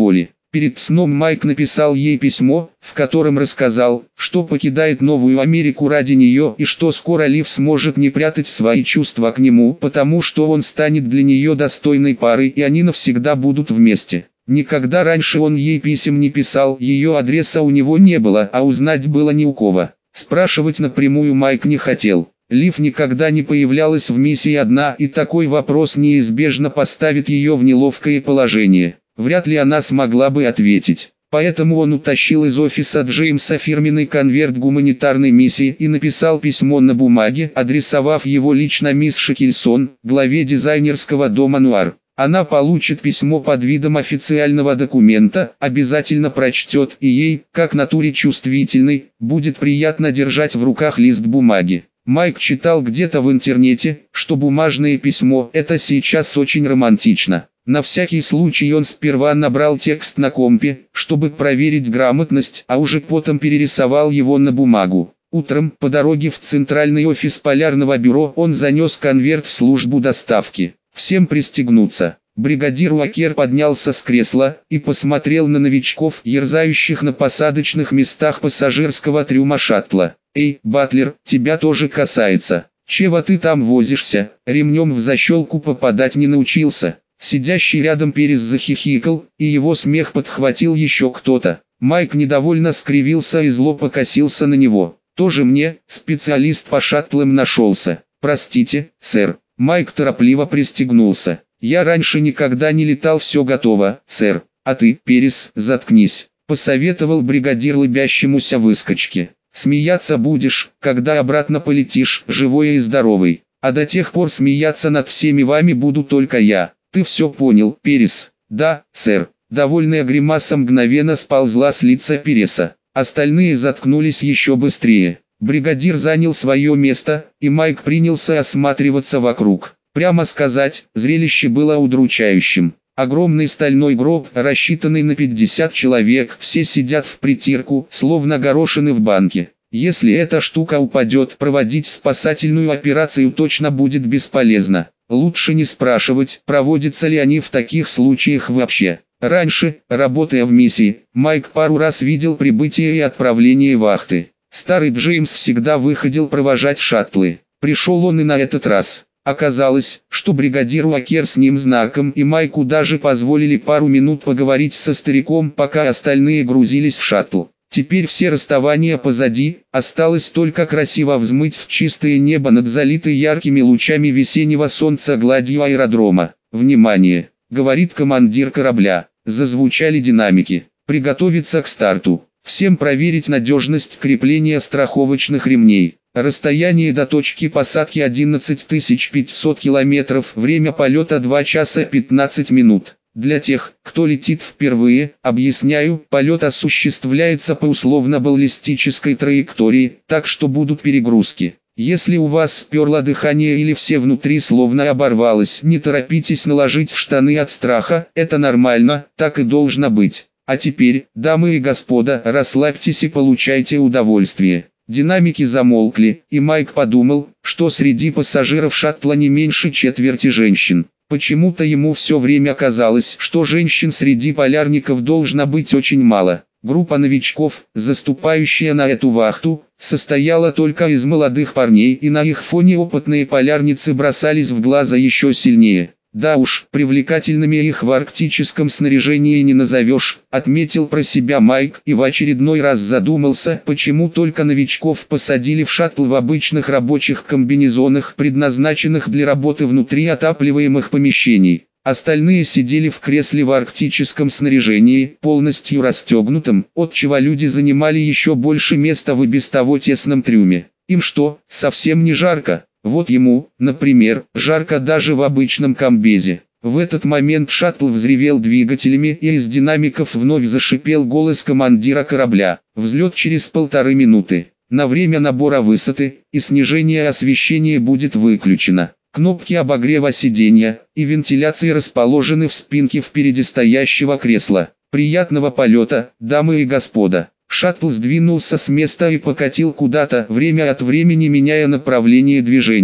Speaker 1: Перед сном Майк написал ей письмо, в котором рассказал, что покидает Новую Америку ради нее и что скоро Лив сможет не прятать свои чувства к нему, потому что он станет для нее достойной парой и они навсегда будут вместе. Никогда раньше он ей писем не писал, ее адреса у него не было, а узнать было не у кого. Спрашивать напрямую Майк не хотел. Лив никогда не появлялась в миссии одна, и такой вопрос неизбежно поставит ее в неловкое положение. Вряд ли она смогла бы ответить. Поэтому он утащил из офиса Джеймса фирменный конверт гуманитарной миссии и написал письмо на бумаге, адресовав его лично мисс Шекельсон, главе дизайнерского дома Нуар. Она получит письмо под видом официального документа, обязательно прочтет, и ей, как натуре чувствительной, будет приятно держать в руках лист бумаги. Майк читал где-то в интернете, что бумажное письмо – это сейчас очень романтично. На всякий случай он сперва набрал текст на компе, чтобы проверить грамотность, а уже потом перерисовал его на бумагу. Утром, по дороге в центральный офис полярного бюро, он занес конверт в службу доставки. «Всем пристегнуться». Бригадир Уокер поднялся с кресла и посмотрел на новичков, ерзающих на посадочных местах пассажирского трюма шаттла. «Эй, Батлер, тебя тоже касается. Чего ты там возишься? Ремнем в защелку попадать не научился». Сидящий рядом Перес захихикал, и его смех подхватил еще кто-то. Майк недовольно скривился и зло покосился на него. «Тоже мне, специалист по шаттлам нашелся. Простите, сэр». Майк торопливо пристегнулся. «Я раньше никогда не летал, все готово, сэр. А ты, Перес, заткнись», — посоветовал бригадир лыбящемуся выскочке. «Смеяться будешь, когда обратно полетишь, живой и здоровый. А до тех пор смеяться над всеми вами буду только я. Ты все понял, Перес?» «Да, сэр». Довольная гримаса мгновенно сползла с лица Переса. Остальные заткнулись еще быстрее. Бригадир занял свое место, и Майк принялся осматриваться вокруг. Прямо сказать, зрелище было удручающим. Огромный стальной гроб, рассчитанный на пятьдесят человек, все сидят в притирку, словно горошины в банке. Если эта штука упадет, проводить спасательную операцию точно будет бесполезно. Лучше не спрашивать, проводятся ли они в таких случаях вообще. Раньше, работая в миссии, Майк пару раз видел прибытие и отправление вахты. Старый Джеймс всегда выходил провожать шаттлы. Пришел он и на этот раз. Оказалось, что бригадир Уокер с ним знаком, и Майку даже позволили пару минут поговорить со стариком, пока остальные грузились в шаттл. Теперь все расставания позади, осталось только красиво взмыть в чистое небо над залитой яркими лучами весеннего солнца гладью аэродрома. «Внимание!» — говорит командир корабля. Зазвучали динамики. «Приготовиться к старту. Всем проверить надежность крепления страховочных ремней. Расстояние до точки посадки одиннадцать тысяч пятьсот километров, время полета два часа пятнадцать минут. Для тех, кто летит впервые, объясняю, полет осуществляется по условно-баллистической траектории, так что будут перегрузки. Если у вас сперло дыхание или все внутри словно оборвалось, не торопитесь наложить в штаны от страха, это нормально, так и должно быть. А теперь, дамы и господа, расслабьтесь и получайте удовольствие». Динамики замолкли, и Майк подумал, что среди пассажиров шаттла не меньше четверти женщин. Почему-то ему все время казалось, что женщин среди полярников должно быть очень мало. Группа новичков, заступающая на эту вахту, состояла только из молодых парней, и на их фоне опытные полярницы бросались в глаза еще сильнее. «Да уж, привлекательными их в арктическом снаряжении не назовешь», отметил про себя Майк и в очередной раз задумался, почему только новичков посадили в шаттл в обычных рабочих комбинезонах, предназначенных для работы внутри отапливаемых помещений. Остальные сидели в кресле в арктическом снаряжении, полностью расстегнутом, отчего люди занимали еще больше места в и без того тесном трюме. Им что, совсем не жарко? Вот ему, например, жарко даже в обычном комбезе. В этот момент шаттл взревел двигателями, и из динамиков вновь зашипел голос командира корабля. Взлет через полторы минуты. На время набора высоты и снижения освещения будет выключено. Кнопки обогрева сиденья и вентиляции расположены в спинке впереди стоящего кресла. Приятного полета, дамы и господа. Шаттл сдвинулся с места и покатил куда-то, время от времени меняя направление движения.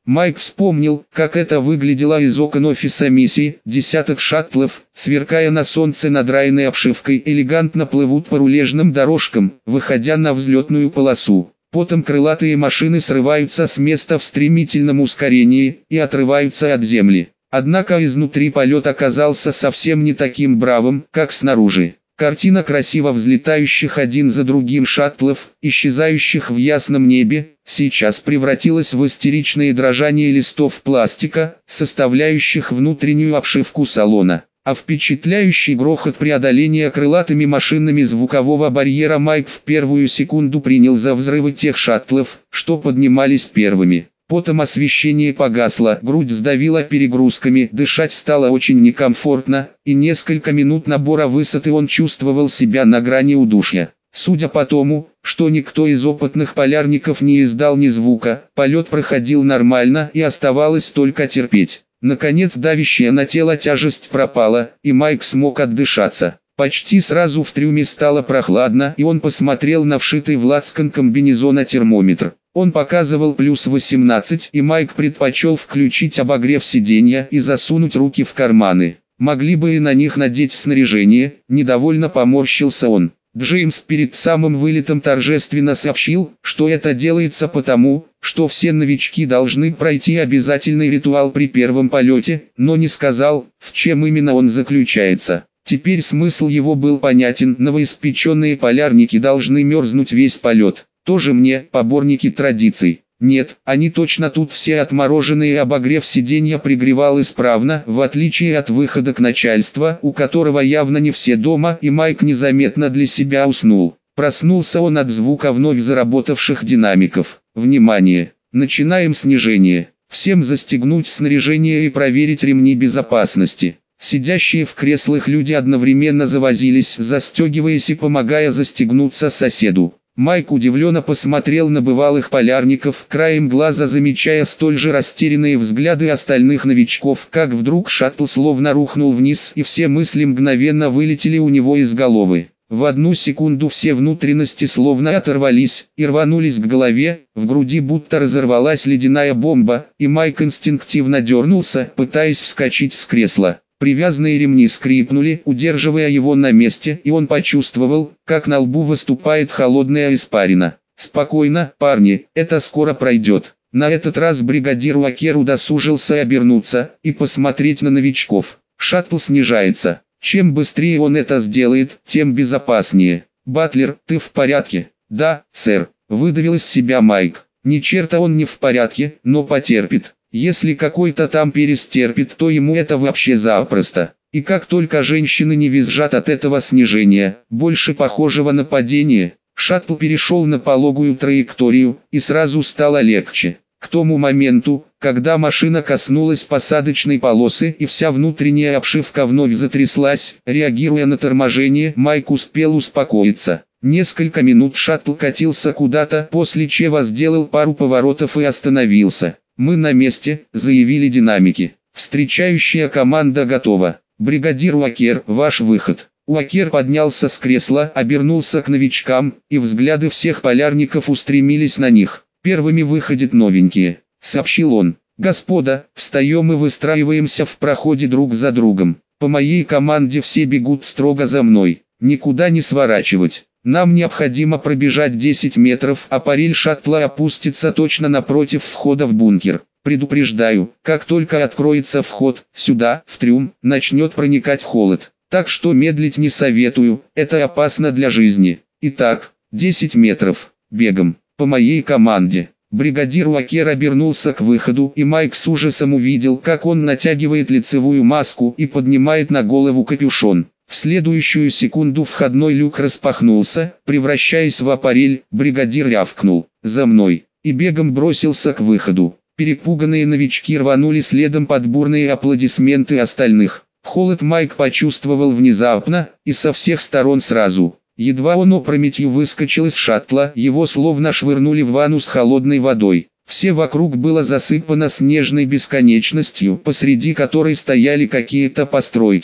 Speaker 1: Майк вспомнил, как это выглядело из окон офиса миссии. Десяток шаттлов, сверкая на солнце надраенной обшивкой, элегантно плывут по рулежным дорожкам, выходя на взлетную полосу. Потом крылатые машины срываются с места в стремительном ускорении и отрываются от земли. Однако изнутри полет оказался совсем не таким бравым, как снаружи. Картина красиво взлетающих один за другим шаттлов, исчезающих в ясном небе, сейчас превратилась в истеричное дрожание листов пластика, составляющих внутреннюю обшивку салона. А впечатляющий грохот преодоления крылатыми машинами звукового барьера Майк в первую секунду принял за взрывы тех шаттлов, что поднимались первыми. Потом освещение погасло, грудь сдавила перегрузками, дышать стало очень некомфортно, и несколько минут набора высоты он чувствовал себя на грани удушья. Судя по тому, что никто из опытных полярников не издал ни звука, полет проходил нормально и оставалось только терпеть. Наконец давящая на тело тяжесть пропала, и Майк смог отдышаться. Почти сразу в трюме стало прохладно, и он посмотрел на вшитый в лацкан комбинезона термометр. Он показывал плюс восемнадцать, и Майк предпочел включить обогрев сиденья и засунуть руки в карманы. Могли бы и на них надеть снаряжение, недовольно поморщился он. Джеймс перед самым вылетом торжественно сообщил, что это делается потому, что все новички должны пройти обязательный ритуал при первом полете, но не сказал, в чем именно он заключается. Теперь смысл его был понятен: новоиспеченные полярники должны мерзнуть весь полет. Тоже мне поборники традиций. Нет, они точно тут все отмороженные, и обогрев сиденья пригревал исправно, в отличие от выхода к начальству, у которого явно не все дома, и Майк незаметно для себя уснул. Проснулся он от звука вновь заработавших динамиков. Внимание! Начинаем снижение. Всем застегнуть снаряжение и проверить ремни безопасности. Сидящие в креслах люди одновременно завозились, застегиваясь и помогая застегнуться соседу. Майк удивленно посмотрел на бывалых полярников, краем глаза замечая столь же растерянные взгляды остальных новичков, как вдруг шаттл словно рухнул вниз, и все мысли мгновенно вылетели у него из головы. В одну секунду все внутренности словно оторвались и рванулись к голове, в груди будто разорвалась ледяная бомба, и Майк инстинктивно дернулся, пытаясь вскочить с кресла. Привязанные ремни скрипнули, удерживая его на месте, и он почувствовал, как на лбу выступает холодная испарина. «Спокойно, парни, это скоро пройдет». На этот раз бригадир Уокер удосужился обернуться и посмотреть на новичков. Шаттл снижается. Чем быстрее он это сделает, тем безопаснее. «Батлер, ты в порядке?» «Да, сэр», — выдавил из себя Майк. «Ни черта он не в порядке, но потерпит. Если какой-то там перестерпит, то ему это вообще запросто». И как только женщины не визжат от этого снижения, больше похожего на падение, шаттл перешел на пологую траекторию, и сразу стало легче. К тому моменту, когда машина коснулась посадочной полосы и вся внутренняя обшивка вновь затряслась, реагируя на торможение, Майк успел успокоиться. Несколько минут шаттл катился куда-то, после чего сделал пару поворотов и остановился. «Мы на месте», — заявили динамики. «Встречающая команда готова. Бригадир Уокер, ваш выход». Уокер поднялся с кресла, обернулся к новичкам, и взгляды всех полярников устремились на них. «Первыми выходят новенькие», — сообщил он. «Господа, встаем и выстраиваемся в проходе друг за другом. По моей команде все бегут строго за мной. Никуда не сворачивать. Нам необходимо пробежать десять метров, а парель шаттла опустится точно напротив входа в бункер. Предупреждаю, как только откроется вход, сюда, в трюм, начнет проникать холод. Так что медлить не советую, это опасно для жизни. Итак, десять метров, бегом, по моей команде». Бригадир Уокер обернулся к выходу, и Майк с ужасом увидел, как он натягивает лицевую маску и поднимает на голову капюшон. В следующую секунду входной люк распахнулся, превращаясь в аппарель. Бригадир рявкнул: «За мной!» и бегом бросился к выходу. Перепуганные новички рванули следом под бурные аплодисменты остальных. Холод Майк почувствовал внезапно и со всех сторон сразу. Едва он опрометью выскочил из шаттла, его словно швырнули в ванну с холодной водой. Все вокруг было засыпано снежной бесконечностью, посреди которой стояли какие-то постройки.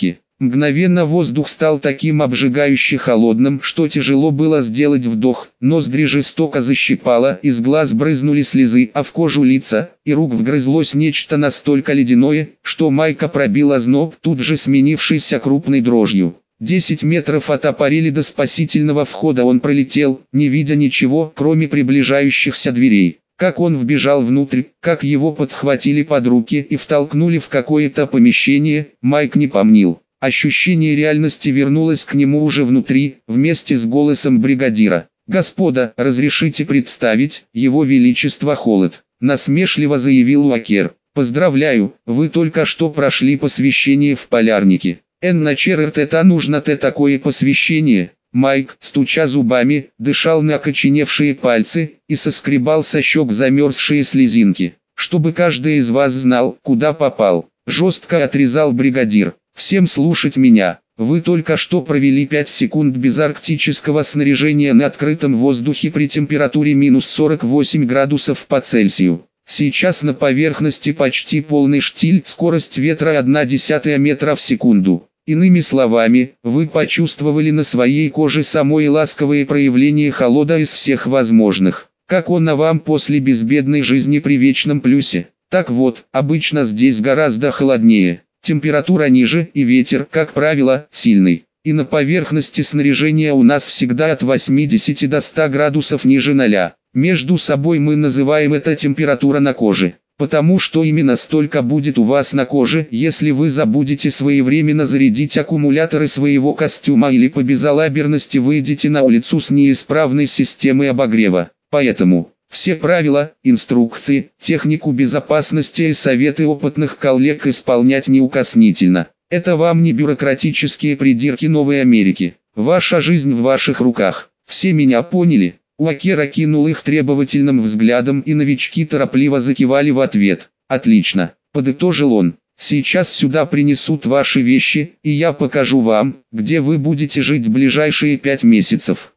Speaker 1: Мгновенно воздух стал таким обжигающе холодным, что тяжело было сделать вдох, ноздри жестоко защипало, из глаз брызнули слезы, а в кожу лица и рук вгрызлось нечто настолько ледяное, что Майка пробил озноб, тут же сменившийся крупной дрожью. Десять метров от аппарели до спасительного входа он пролетел, не видя ничего, кроме приближающихся дверей. Как он вбежал внутрь, как его подхватили под руки и втолкнули в какое-то помещение, Майк не помнил. Ощущение реальности вернулось к нему уже внутри, вместе с голосом бригадира. «Господа, разрешите представить, его величество Холод», — насмешливо заявил Уокер. «Поздравляю, вы только что прошли посвящение в полярнике. Эн на черт-то нужно-то такое посвящение». Майк, стуча зубами, дышал на окоченевшие пальцы и соскребал со щек замерзшие слезинки. «Чтобы каждый из вас знал, куда попал», — жестко отрезал бригадир. «Всем слушать меня. Вы только что провели пять секунд без арктического снаряжения на открытом воздухе при температуре минус сорок восемь градусов по Цельсию. Сейчас на поверхности почти полный штиль, скорость ветра одна десятая метра в секунду. Иными словами, вы почувствовали на своей коже самое ласковое проявление холода из всех возможных. Как он на вам после безбедной жизни при вечном плюсе? Так вот, обычно здесь гораздо холоднее. Температура ниже и ветер, как правило, сильный. И на поверхности снаряжения у нас всегда от восьмидесяти до ста градусов ниже ноля. Между собой мы называем это температура на коже. Потому что именно столько будет у вас на коже, если вы забудете своевременно зарядить аккумуляторы своего костюма или по безалаберности выйдете на улицу с неисправной системой обогрева. Поэтому все правила, инструкции, технику безопасности и советы опытных коллег исполнять неукоснительно. Это вам не бюрократические придирки Новой Америки. Ваша жизнь в ваших руках. Все меня поняли? Уокер окинул их требовательным взглядом, и новички торопливо закивали в ответ. «Отлично», — подытожил он. «Сейчас сюда принесут ваши вещи, и я покажу вам, где вы будете жить ближайшие пять месяцев».